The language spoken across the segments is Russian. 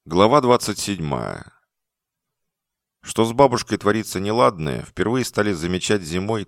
Глава 27. Что с бабушкой творится неладное, впервые стали замечать зимой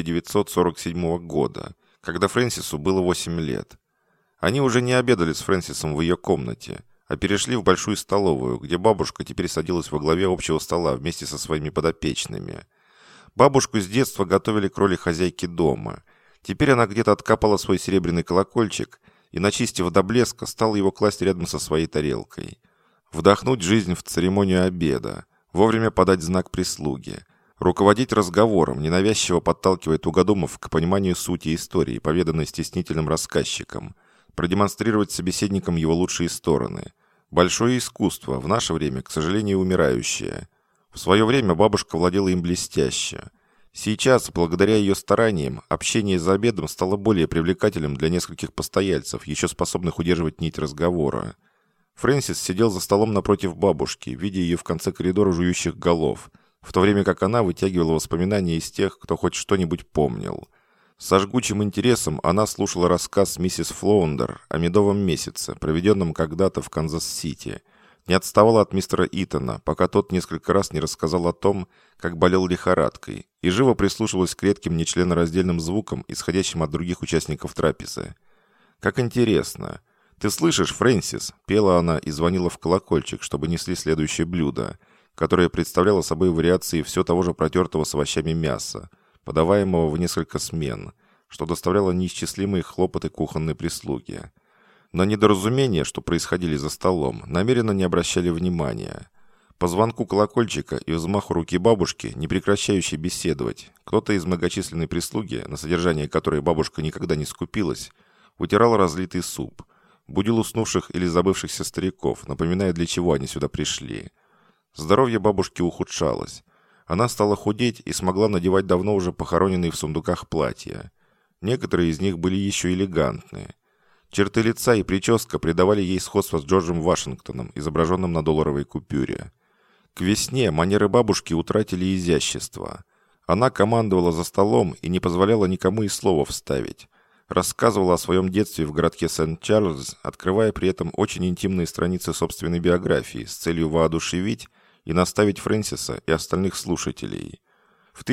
1947 года, когда Фрэнсису было 8 лет. Они уже не обедали с Фрэнсисом в ее комнате, а перешли в большую столовую, где бабушка теперь садилась во главе общего стола вместе со своими подопечными. Бабушку с детства готовили к роли хозяйки дома. Теперь она где-то откапала свой серебряный колокольчик и, начистив до блеска, стала его класть рядом со своей тарелкой. Вдохнуть жизнь в церемонию обеда, вовремя подать знак прислуге, руководить разговором, ненавязчиво подталкивая тугодумов к пониманию сути истории, поведанной стеснительным рассказчиком, продемонстрировать собеседникам его лучшие стороны. Большое искусство, в наше время, к сожалению, умирающее. В свое время бабушка владела им блестяще. Сейчас, благодаря ее стараниям, общение за обедом стало более привлекательным для нескольких постояльцев, еще способных удерживать нить разговора. Фрэнсис сидел за столом напротив бабушки, видя ее в конце коридора жующих голов, в то время как она вытягивала воспоминания из тех, кто хоть что-нибудь помнил. Со жгучим интересом она слушала рассказ миссис Флоундер о медовом месяце, проведенном когда-то в Канзас-Сити. Не отставала от мистера Итона, пока тот несколько раз не рассказал о том, как болел лихорадкой, и живо прислушивалась к редким нечленораздельным звукам, исходящим от других участников трапезы. «Как интересно! Ты слышишь, Фрэнсис?» – пела она и звонила в колокольчик, чтобы несли следующее блюдо, которое представляло собой вариации все того же протертого с овощами мяса, подаваемого в несколько смен, что доставляло неисчислимые хлопоты кухонной прислуги. На недоразумения, что происходили за столом, намеренно не обращали внимания. По звонку колокольчика и взмаху руки бабушки, не прекращающей беседовать, кто-то из многочисленной прислуги, на содержание которой бабушка никогда не скупилась, утирал разлитый суп, будил уснувших или забывшихся стариков, напоминая, для чего они сюда пришли. Здоровье бабушки ухудшалось. Она стала худеть и смогла надевать давно уже похороненные в сундуках платья. Некоторые из них были еще элегантные. Черты лица и прическа придавали ей сходство с Джорджем Вашингтоном, изображенным на долларовой купюре. К весне манеры бабушки утратили изящество. Она командовала за столом и не позволяла никому и слова вставить. Рассказывала о своем детстве в городке Сент-Чарльз, открывая при этом очень интимные страницы собственной биографии с целью воодушевить и наставить Фрэнсиса и остальных слушателей. В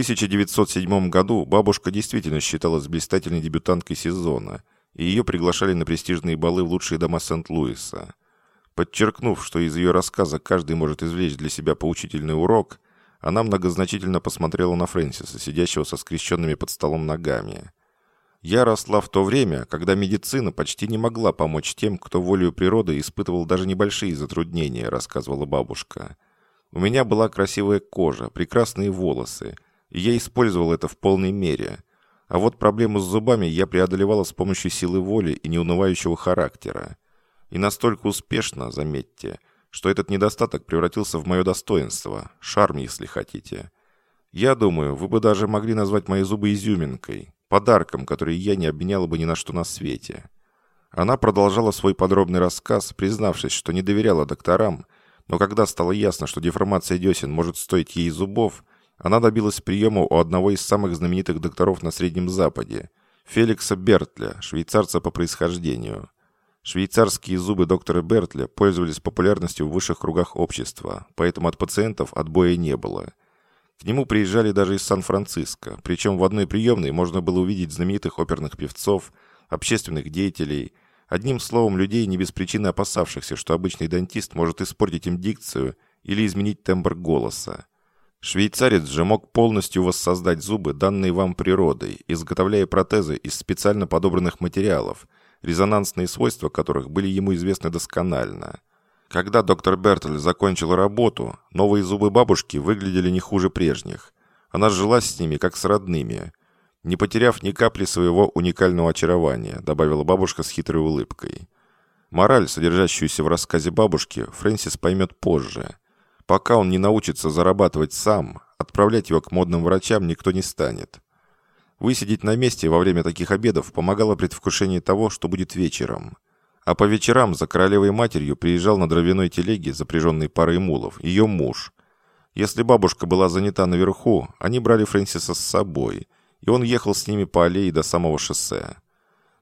1907 году бабушка действительно считалась блистательной дебютанткой сезона, и ее приглашали на престижные балы в лучшие дома Сент-Луиса. Подчеркнув, что из ее рассказа каждый может извлечь для себя поучительный урок, она многозначительно посмотрела на Фрэнсиса, сидящего со скрещенными под столом ногами. «Я росла в то время, когда медицина почти не могла помочь тем, кто волею природы испытывал даже небольшие затруднения», — рассказывала бабушка. «У меня была красивая кожа, прекрасные волосы, и я использовал это в полной мере. А вот проблему с зубами я преодолевала с помощью силы воли и неунывающего характера. И настолько успешно, заметьте, что этот недостаток превратился в мое достоинство, шарм, если хотите. Я думаю, вы бы даже могли назвать мои зубы изюминкой, подарком, который я не обменяла бы ни на что на свете». Она продолжала свой подробный рассказ, признавшись, что не доверяла докторам, но когда стало ясно, что деформация десен может стоить ей зубов, она добилась приема у одного из самых знаменитых докторов на Среднем Западе, Феликса Бертля, швейцарца по происхождению. Швейцарские зубы доктора Бертля пользовались популярностью в высших кругах общества, поэтому от пациентов отбоя не было. К нему приезжали даже из Сан-Франциско, причем в одной приемной можно было увидеть знаменитых оперных певцов, общественных деятелей, одним словом, людей, не без причины опасавшихся, что обычный дантист может испортить им дикцию или изменить тембр голоса. Швейцарец же мог полностью воссоздать зубы, данные вам природой, изготовляя протезы из специально подобранных материалов, резонансные свойства которых были ему известны досконально. Когда доктор Бертль закончил работу, новые зубы бабушки выглядели не хуже прежних. Она сжилась с ними, как с родными, не потеряв ни капли своего уникального очарования, добавила бабушка с хитрой улыбкой. Мораль, содержащуюся в рассказе бабушки, Фрэнсис поймет позже. Пока он не научится зарабатывать сам, отправлять его к модным врачам никто не станет. Высидеть на месте во время таких обедов помогало предвкушение того, что будет вечером. А по вечерам за королевой матерью приезжал на дровяной телеге, запряженной парой мулов, ее муж. Если бабушка была занята наверху, они брали Фрэнсиса с собой, и он ехал с ними по аллее до самого шоссе.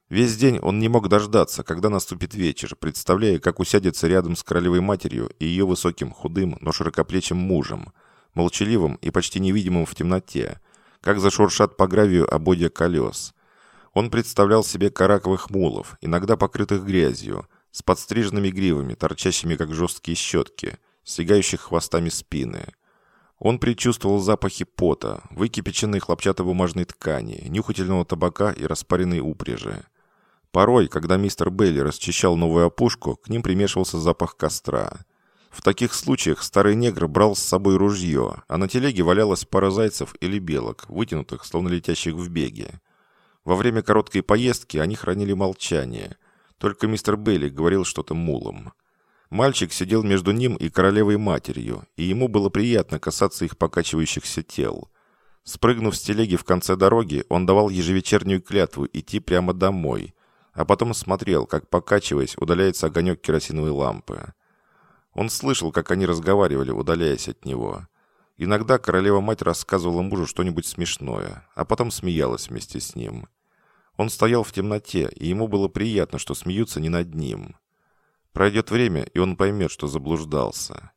Весь день он не мог дождаться, когда наступит вечер, представляя, как усядется рядом с королевой матерью и ее высоким, худым, но широкоплечим мужем, молчаливым и почти невидимым в темноте, как зашуршат по гравию ободья колес. Он представлял себе караковых мулов, иногда покрытых грязью, с подстриженными гривами, торчащими как жесткие щетки, стягающих хвостами спины. Он предчувствовал запахи пота, выкипяченной хлопчатобумажной ткани, нюхательного табака и распаренной упряжи. Порой, когда мистер Бейли расчищал новую опушку, к ним примешивался запах костра. В таких случаях старый негр брал с собой ружье, а на телеге валялась пара зайцев или белок, вытянутых, словно летящих в беге. Во время короткой поездки они хранили молчание. Только мистер Бейли говорил что-то мулам. Мальчик сидел между ним и королевой матерью, и ему было приятно касаться их покачивающихся тел. Спрыгнув с телеги в конце дороги, он давал ежевечернюю клятву идти прямо домой, а потом смотрел, как, покачиваясь, удаляется огонек керосиновой лампы. Он слышал, как они разговаривали, удаляясь от него. Иногда королева-мать рассказывала мужу что-нибудь смешное, а потом смеялась вместе с ним. Он стоял в темноте, и ему было приятно, что смеются не над ним. Пройдет время, и он поймет, что заблуждался.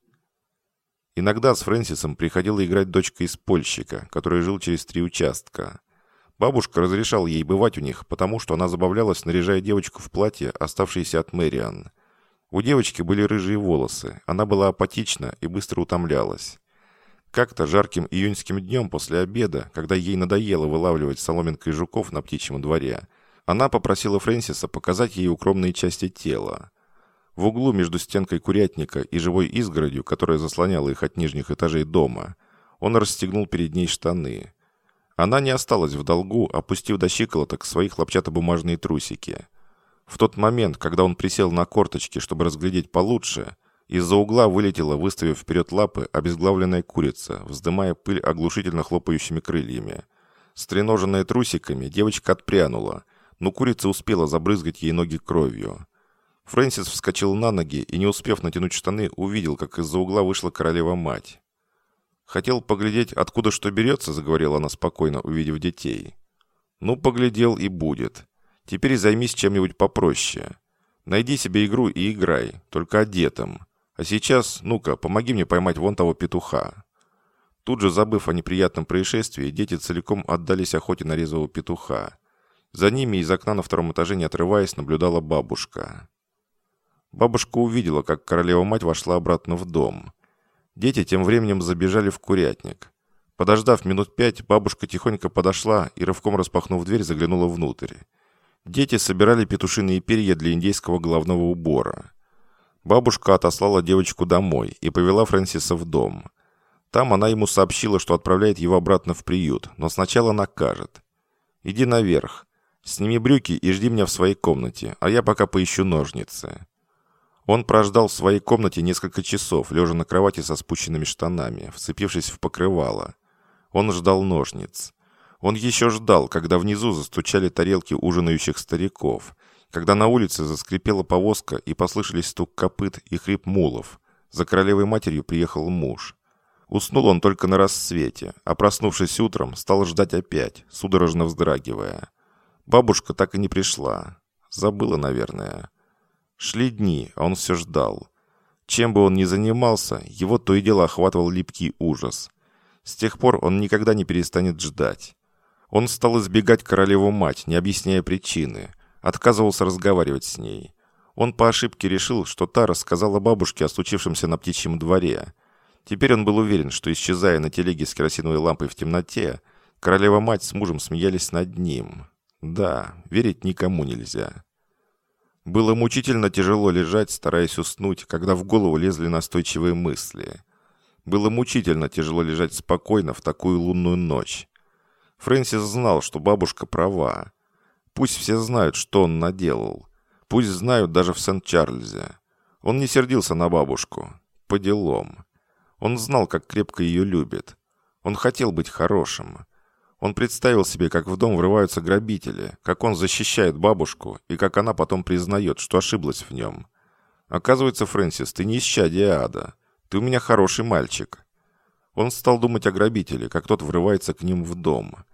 Иногда с Фрэнсисом приходила играть дочка испольщика, который жил через 3 участка. Бабушка разрешала ей бывать у них, потому что она забавлялась, наряжая девочку в платье, оставшееся от Мэриан. У девочки были рыжие волосы, она была апатична и быстро утомлялась. Как-то жарким июньским днем после обеда, когда ей надоело вылавливать соломинкой жуков на птичьем дворе, она попросила Фрэнсиса показать ей укромные части тела. В углу между стенкой курятника и живой изгородью, которая заслоняла их от нижних этажей дома, он расстегнул перед ней штаны. Она не осталась в долгу, опустив до щиколоток свои хлопчатобумажные трусики. В тот момент, когда он присел на корточки, чтобы разглядеть получше, из-за угла вылетела, выставив вперед лапы, обезглавленная курица, вздымая пыль оглушительно хлопающими крыльями. Стреноженная трусиками, девочка отпрянула, но курица успела забрызгать ей ноги кровью. Фрэнсис вскочил на ноги и, не успев натянуть штаны, увидел, как из-за угла вышла королева-мать. «Хотел поглядеть, откуда что берется», — заговорила она спокойно, увидев детей. «Ну, поглядел и будет. Теперь займись чем-нибудь попроще. Найди себе игру и играй, только одетым. А сейчас, ну-ка, помоги мне поймать вон того петуха». Тут же, забыв о неприятном происшествии, дети целиком отдались охоте на резвого петуха. За ними из окна на 2-м этаже, не отрываясь, наблюдала бабушка. Бабушка увидела, как королева-мать вошла обратно в дом. Дети тем временем забежали в курятник. Подождав минут 5, бабушка тихонько подошла и, рывком распахнув дверь, заглянула внутрь. Дети собирали петушиные перья для индейского головного убора. Бабушка отослала девочку домой и повела Фрэнсиса в дом. Там она ему сообщила, что отправляет его обратно в приют, но сначала накажет. «Иди наверх, сними брюки и жди меня в своей комнате, а я пока поищу ножницы». Он прождал в своей комнате несколько часов, лежа на кровати со спущенными штанами, вцепившись в покрывало. Он ждал ножниц. Он еще ждал, когда внизу застучали тарелки ужинающих стариков, когда на улице заскрипела повозка и послышались стук копыт и хрип мулов. За королевой матерью приехал муж. Уснул он только на рассвете, а проснувшись утром, стал ждать опять, судорожно вздрагивая. Бабушка так и не пришла. Забыла, наверное. Шли дни, а он все ждал. Чем бы он ни занимался, его то и дело охватывал липкий ужас. С тех пор он никогда не перестанет ждать. Он стал избегать королеву-мать, не объясняя причины. Отказывался разговаривать с ней. Он по ошибке решил, что та рассказала бабушке о случившемся на птичьем дворе. Теперь он был уверен, что, исчезая на телеге с керосиновой лампой в темноте, королева-мать с мужем смеялись над ним. Да, верить никому нельзя. Было мучительно тяжело лежать, стараясь уснуть, когда в голову лезли настойчивые мысли. Было мучительно тяжело лежать спокойно в такую лунную ночь. Фрэнсис знал, что бабушка права. Пусть все знают, что он наделал. Пусть знают даже в Сент-Чарльзе. Он не сердился на бабушку. По делам. Он знал, как крепко ее любит. Он хотел быть хорошим. Он представил себе, как в дом врываются грабители, как он защищает бабушку, и как она потом признает, что ошиблась в нем. Оказывается, Фрэнсис, ты не исчадие ада. Ты у меня хороший мальчик. Он стал думать о грабителе, как тот врывается к ним в дом.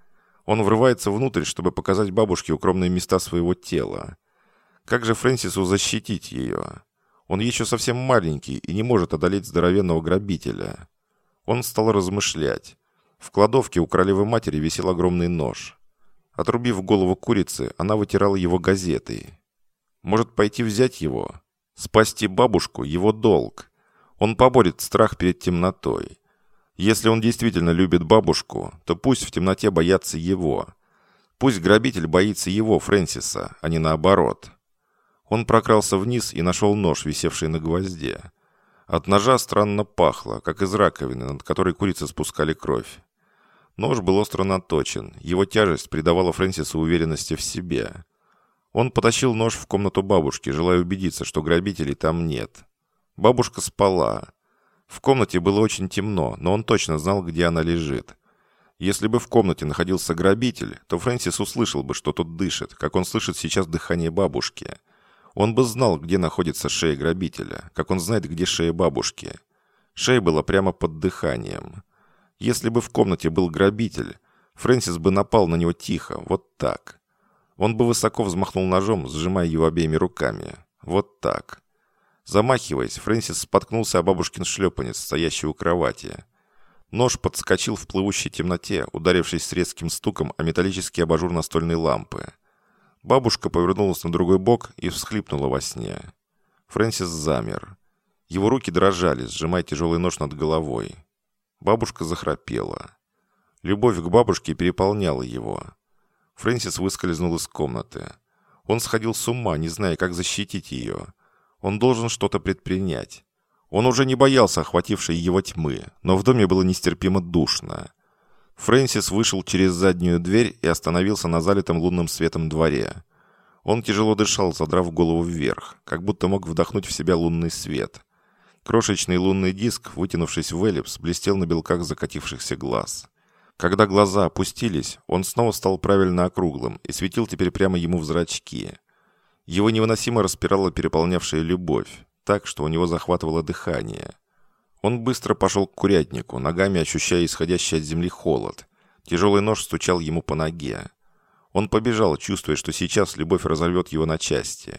Он врывается внутрь, чтобы показать бабушке укромные места своего тела. Как же Фрэнсису защитить ее? Он еще совсем маленький и не может одолеть здоровенного грабителя. Он стал размышлять. В кладовке у королевы-матери висел огромный нож. Отрубив голову курицы, она вытирала его газетой. Может пойти взять его? Спасти бабушку – его долг. Он поборет страх перед темнотой. Если он действительно любит бабушку, то пусть в темноте боятся его. Пусть грабитель боится его, Фрэнсиса, а не наоборот. Он прокрался вниз и нашел нож, висевший на гвозде. От ножа странно пахло, как из раковины, над которой курицы спускали кровь. Нож был остро наточен, его тяжесть придавала Фрэнсису уверенности в себе. Он потащил нож в комнату бабушки, желая убедиться, что грабителей там нет. Бабушка спала. В комнате было очень темно, но он точно знал, где она лежит. Если бы в комнате находился грабитель, то Фрэнсис услышал бы, что тот дышит, как он слышит сейчас дыхание бабушки. Он бы знал, где находится шея грабителя, как он знает, где шея бабушки. Шея была прямо под дыханием. Если бы в комнате был грабитель, Фрэнсис бы напал на него тихо, вот так. Он бы высоко взмахнул ножом, сжимая его обеими руками. Вот так. Замахиваясь, Фрэнсис споткнулся о бабушкин шлепанец, стоящий у кровати. Нож подскочил в плывущей темноте, ударившись с резким стуком о металлический абажур настольной лампы. Бабушка повернулась на другой бок и всхлипнула во сне. Фрэнсис замер. Его руки дрожали, сжимая тяжелый нож над головой. Бабушка захрапела. Любовь к бабушке переполняла его. Фрэнсис выскользнул из комнаты. Он сходил с ума, не зная, как защитить ее. Он должен что-то предпринять. Он уже не боялся охватившей его тьмы, но в доме было нестерпимо душно. Фрэнсис вышел через заднюю дверь и остановился на залитом лунным светом дворе. Он тяжело дышал, задрав голову вверх, как будто мог вдохнуть в себя лунный свет. Крошечный лунный диск, вытянувшись в эллипс, блестел на белках закатившихся глаз. Когда глаза опустились, он снова стал правильно округлым и светил теперь прямо ему в зрачки. Его невыносимо распирала переполнявшая любовь, так, что у него захватывало дыхание. Он быстро пошел к курятнику, ногами ощущая исходящий от земли холод. Тяжелый нож стучал ему по ноге. Он побежал, чувствуя, что сейчас любовь разорвет его на части.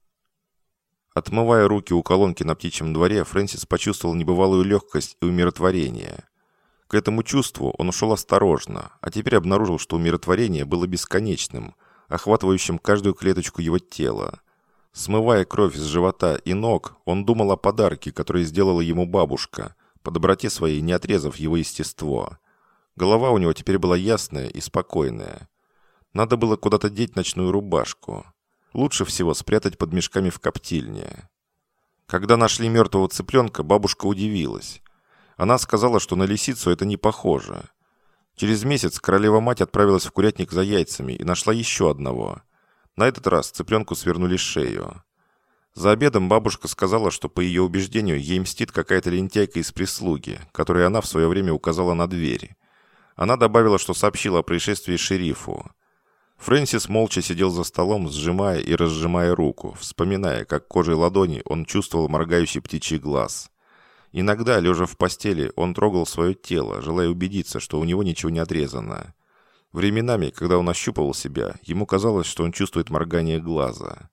Отмывая руки у колонки на птичьем дворе, Фрэнсис почувствовал небывалую легкость и умиротворение. К этому чувству он ушел осторожно, а теперь обнаружил, что умиротворение было бесконечным, охватывающим каждую клеточку его тела. Смывая кровь с живота и ног, он думал о подарке, который сделала ему бабушка, по доброте своей не отрезав его естество. Голова у него теперь была ясная и спокойная. Надо было куда-то деть ночную рубашку. Лучше всего спрятать под мешками в коптильне. Когда нашли мертвого цыпленка, бабушка удивилась. Она сказала, что на лисицу это не похоже. Через месяц королева-мать отправилась в курятник за яйцами и нашла еще одного. На этот раз цыпленку свернули шею. За обедом бабушка сказала, что, по ее убеждению, ей мстит какая-то лентяйка из прислуги, которой она в свое время указала на дверь. Она добавила, что сообщила о происшествии шерифу. Фрэнсис молча сидел за столом, сжимая и разжимая руку, вспоминая, как кожей ладони он чувствовал моргающий птичий глаз. Иногда, лежа в постели, он трогал свое тело, желая убедиться, что у него ничего не отрезано. Временами, когда он ощупывал себя, ему казалось, что он чувствует моргание глаза.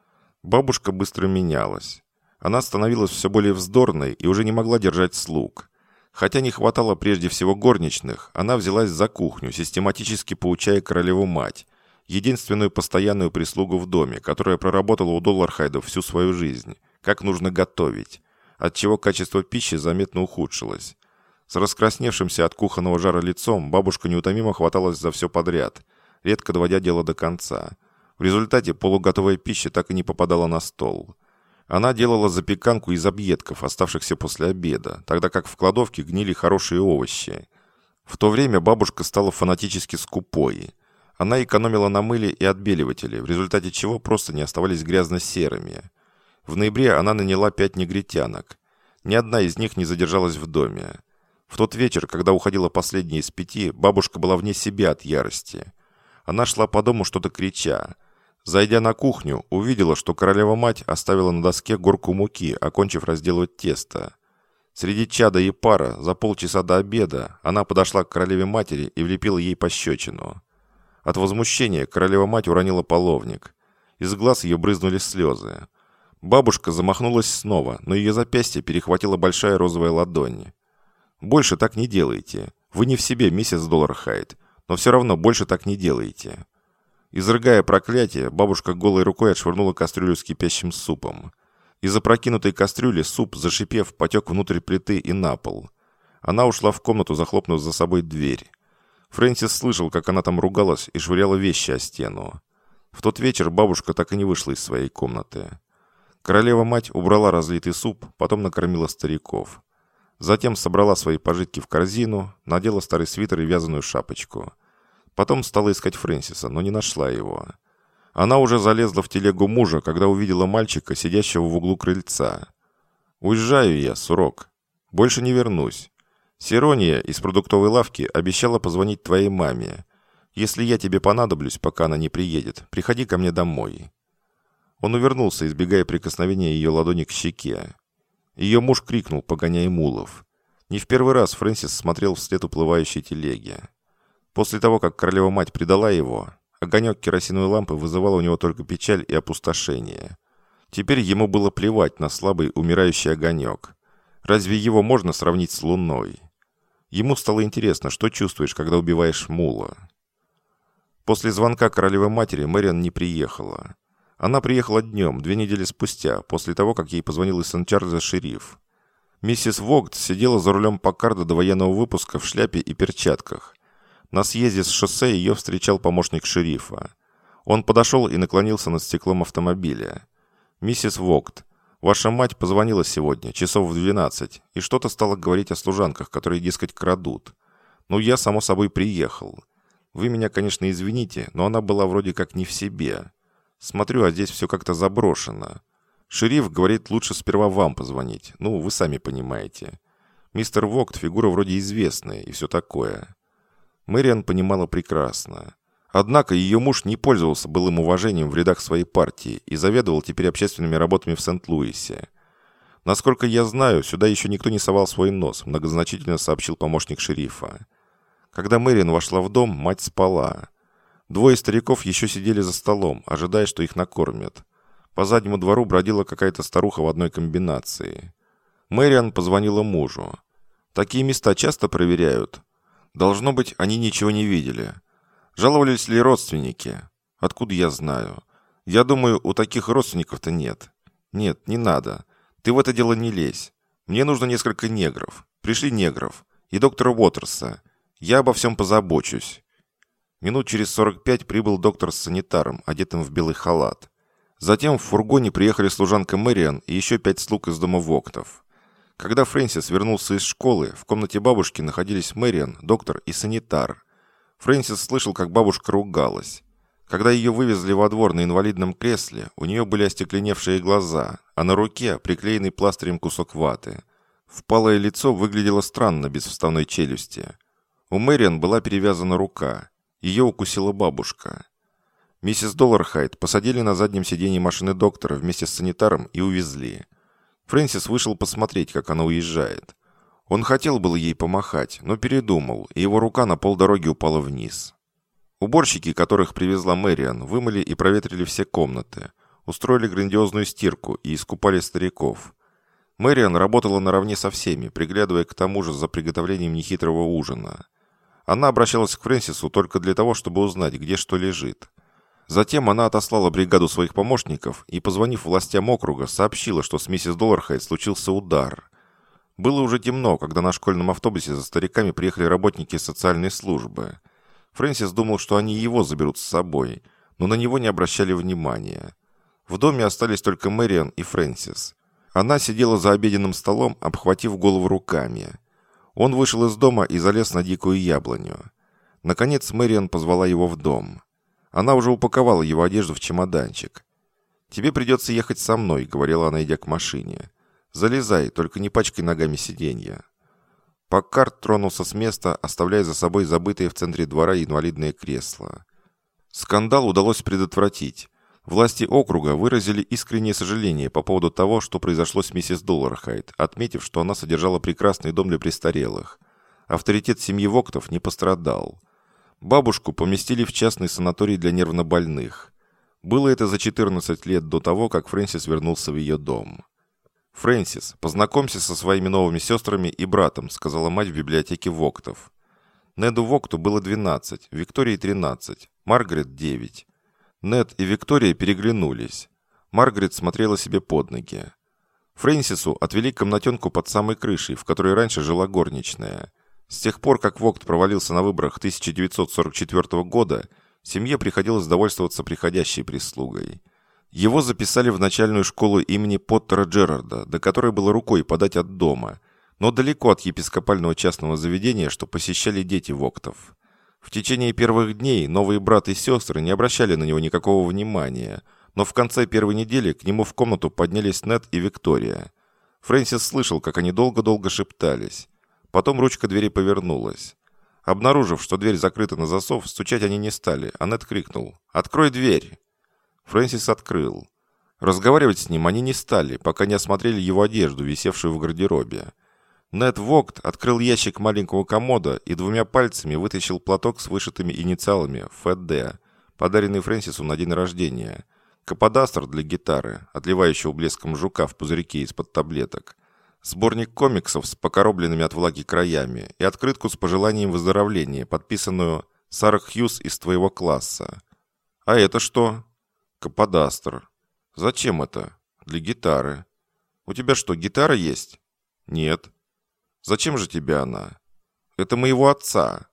Бабушка быстро менялась. Она становилась все более вздорной и уже не могла держать слуг. Хотя не хватало прежде всего горничных, она взялась за кухню, систематически поучая королеву-мать, единственную постоянную прислугу в доме, которая проработала у Доллархайдов всю свою жизнь, как нужно готовить, отчего качество пищи заметно ухудшилось. С раскрасневшимся от кухонного жара лицом бабушка неутомимо хваталась за все подряд, редко доводя дело до конца. В результате полуготовая пища так и не попадала на стол. Она делала запеканку из объедков, оставшихся после обеда, тогда как в кладовке гнили хорошие овощи. В то время бабушка стала фанатически скупой. Она экономила на мыле и отбеливателе, в результате чего просто не оставались грязно-серыми. В ноябре она наняла 5 негритянок. Ни одна из них не задержалась в доме. В тот вечер, когда уходила последняя из 5, бабушка была вне себя от ярости. Она шла по дому, что-то крича. Зайдя на кухню, увидела, что королева-мать оставила на доске горку муки, окончив разделывать тесто. Среди чада и пара, за полчаса до обеда, она подошла к королеве-матери и влепила ей пощечину. От возмущения королева-мать уронила половник. Из глаз ее брызнули слезы. Бабушка замахнулась снова, но ее запястье перехватила большая розовая ладонь. «Больше так не делайте. Вы не в себе, миссис Доллархайт, но все равно больше так не делайте». Изрыгая проклятие, бабушка голой рукой отшвырнула кастрюлю с кипящим супом. Из опрокинутой кастрюли суп, зашипев, потек внутрь плиты и на пол. Она ушла в комнату, захлопнув за собой дверь. Фрэнсис слышал, как она там ругалась и швыряла вещи о стену. В тот вечер бабушка так и не вышла из своей комнаты. Королева-мать убрала разлитый суп, потом накормила стариков. Затем собрала свои пожитки в корзину, надела старый свитер и вязаную шапочку. Потом стала искать Фрэнсиса, но не нашла его. Она уже залезла в телегу мужа, когда увидела мальчика, сидящего в углу крыльца. «Уезжаю я, Сурок. Больше не вернусь. Сирония из продуктовой лавки обещала позвонить твоей маме. Если я тебе понадоблюсь, пока она не приедет, приходи ко мне домой». Он увернулся, избегая прикосновения ее ладони к щеке. Ее муж крикнул, погоняя мулов. Не в первый раз Фрэнсис смотрел вслед уплывающей телеги. После того, как королева-мать предала его, огонек керосиновой лампы вызывал у него только печаль и опустошение. Теперь ему было плевать на слабый умирающий огонек. Разве его можно сравнить с луной? Ему стало интересно, что чувствуешь, когда убиваешь мула. После звонка королевы-матери Мэриан не приехала. Она приехала днем, 2 недели спустя, после того, как ей позвонил из Сент-Чарльза шериф. Миссис Вогт сидела за рулем Паккарда до военного выпуска в шляпе и перчатках. На съезде с шоссе ее встречал помощник шерифа. Он подошел и наклонился над стеклом автомобиля. «Миссис Вогт, ваша мать позвонила сегодня, часов в 12, и что-то стала говорить о служанках, которые, дескать, крадут. Ну, я, само собой, приехал. Вы меня, конечно, извините, но она была вроде как не в себе. Смотрю, а здесь все как-то заброшено. Шериф говорит, лучше сперва вам позвонить. Ну, вы сами понимаете. Мистер Вогт фигура вроде известная и все такое». Мэриан понимала прекрасно. Однако ее муж не пользовался былым уважением в рядах своей партии и заведовал теперь общественными работами в Сент-Луисе. «Насколько я знаю, сюда еще никто не совал свой нос», многозначительно сообщил помощник шерифа. Когда Мэриан вошла в дом, мать спала. 2 стариков еще сидели за столом, ожидая, что их накормят. По заднему двору бродила какая-то старуха в одной комбинации. Мэриан позвонила мужу. «Такие места часто проверяют?» «Должно быть, они ничего не видели. Жаловались ли родственники?» «Откуда я знаю? Я думаю, у таких родственников-то нет». «Нет, не надо. Ты в это дело не лезь. Мне нужно несколько негров. Пришли негров. И доктора Уотерса. Я обо всем позабочусь». Минут через 45 прибыл доктор с санитаром, одетым в белый халат. Затем в фургоне приехали служанка Мэриан и еще 5 слуг из дома Вогтов. Когда Фрэнсис вернулся из школы, в комнате бабушки находились Мэриан, доктор и санитар. Фрэнсис слышал, как бабушка ругалась. Когда ее вывезли во двор на инвалидном кресле, у нее были остекленевшие глаза, а на руке приклеенный пластырем кусок ваты. Впалое лицо выглядело странно без вставной челюсти. У Мэриан была перевязана рука. Ее укусила бабушка. Миссис Доллархайт посадили на заднем сиденье машины доктора вместе с санитаром и увезли. Фрэнсис вышел посмотреть, как она уезжает. Он хотел было ей помахать, но передумал, и его рука на полдороги упала вниз. Уборщики, которых привезла Мэриан, вымыли и проветрили все комнаты, устроили грандиозную стирку и искупали стариков. Мэриан работала наравне со всеми, приглядывая к тому же за приготовлением нехитрого ужина. Она обращалась к Фрэнсису только для того, чтобы узнать, где что лежит. Затем она отослала бригаду своих помощников и, позвонив властям округа, сообщила, что с миссис Доллархайт случился удар. Было уже темно, когда на школьном автобусе за стариками приехали работники социальной службы. Фрэнсис думал, что они его заберут с собой, но на него не обращали внимания. В доме остались только Мэриан и Фрэнсис. Она сидела за обеденным столом, обхватив голову руками. Он вышел из дома и залез на дикую яблоню. Наконец Мэриан позвала его в дом. Она уже упаковала его одежду в чемоданчик. «Тебе придется ехать со мной», — говорила она, идя к машине. «Залезай, только не пачкай ногами сиденья». Паккард тронулся с места, оставляя за собой забытые в центре двора инвалидное кресло. Скандал удалось предотвратить. Власти округа выразили искреннее сожаление по поводу того, что произошло с миссис Доллархайт, отметив, что она содержала прекрасный дом для престарелых. Авторитет семьи Вогтов не пострадал. Бабушку поместили в частный санаторий для нервнобольных. Было это за 14 лет до того, как Фрэнсис вернулся в ее дом. «Фрэнсис, познакомься со своими новыми сестрами и братом», сказала мать в библиотеке Воктов. Неду Вокту было 12, Виктории 13, Маргарет 9. Нед и Виктория переглянулись. Маргарет смотрела себе под ноги. Фрэнсису отвели комнатенку под самой крышей, в которой раньше жила горничная. С тех пор, как Вогт провалился на выборах 1944 года, семье приходилось довольствоваться приходящей прислугой. Его записали в начальную школу имени Поттера Джерарда, до которой было рукой подать от дома, но далеко от епископального частного заведения, что посещали дети Воктов. В течение первых дней новые брат и сестры не обращали на него никакого внимания, но в конце первой недели к нему в комнату поднялись Нед и Виктория. Фрэнсис слышал, как они долго-долго шептались. Потом ручка двери повернулась. Обнаружив, что дверь закрыта на засов, стучать они не стали, а Нед крикнул: «Открой дверь!». Фрэнсис открыл. Разговаривать с ним они не стали, пока не осмотрели его одежду, висевшую в гардеробе. Нед Вогт открыл ящик маленького комода и 2 пальцами вытащил платок с вышитыми инициалами «ФД», подаренный Фрэнсису на день рождения, каподастр для гитары, отливающего блеском жука в пузырьке из-под таблеток, сборник комиксов с покоробленными от влаги краями и открытку с пожеланием выздоровления, подписанную «Сара Хьюз из твоего класса». «А это что?» «Каподастр». «Зачем это?» «Для гитары». «У тебя что, гитара есть?» «Нет». «Зачем же тебе она?» «Это моего отца».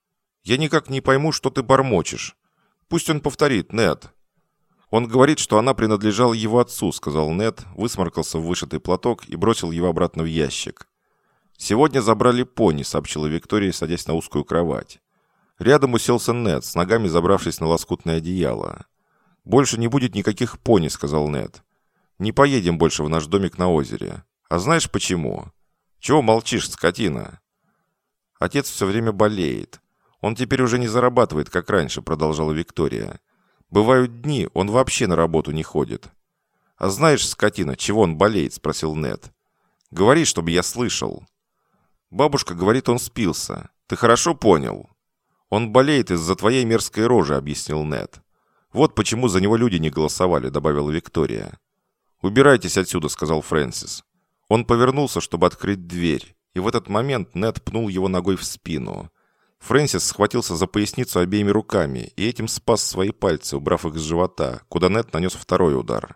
«Я никак не пойму, что ты бормочешь. Пусть он повторит, Нед». «Он говорит, что она принадлежала его отцу», — сказал Нед, высморкался в вышитый платок и бросил его обратно в ящик. «Сегодня забрали пони», — сообщила Виктория, садясь на узкую кровать. Рядом уселся Нед, с ногами забравшись на лоскутное одеяло. «Больше не будет никаких пони», — сказал Нед. «Не поедем больше в наш домик на озере. А знаешь почему?» «Чего молчишь, скотина?» «Отец все время болеет. Он теперь уже не зарабатывает, как раньше», — продолжала Виктория. «Бывают дни, он вообще на работу не ходит». «А знаешь, скотина, чего он болеет?» — спросил Нед. «Говори, чтобы я слышал». «Бабушка говорит, он спился. Ты хорошо понял?» «Он болеет из-за твоей мерзкой рожи», — объяснил Нед. «Вот почему за него люди не голосовали», — добавила Виктория. «Убирайтесь отсюда», — сказал Фрэнсис. Он повернулся, чтобы открыть дверь, и в этот момент Нед пнул его ногой в спину. Фрэнсис схватился за поясницу обеими руками и этим спас свои пальцы, убрав их с живота, куда Нед нанес второй удар.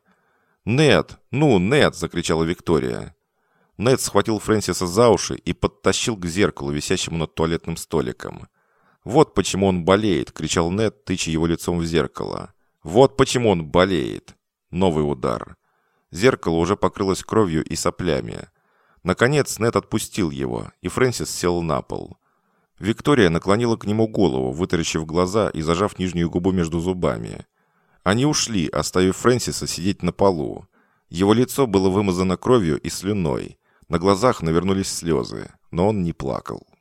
«Нед! Ну, Нед!» — закричала Виктория. Нед схватил Фрэнсиса за уши и подтащил к зеркалу, висящему над туалетным столиком. «Вот почему он болеет!» — кричал Нед, тыча его лицом в зеркало. «Вот почему он болеет!» Новый удар. Зеркало уже покрылось кровью и соплями. Наконец Нед отпустил его, и Фрэнсис сел на пол. Виктория наклонила к нему голову, вытаращив глаза и зажав нижнюю губу между зубами. Они ушли, оставив Фрэнсиса сидеть на полу. Его лицо было вымазано кровью и слюной. На глазах навернулись слезы, но он не плакал.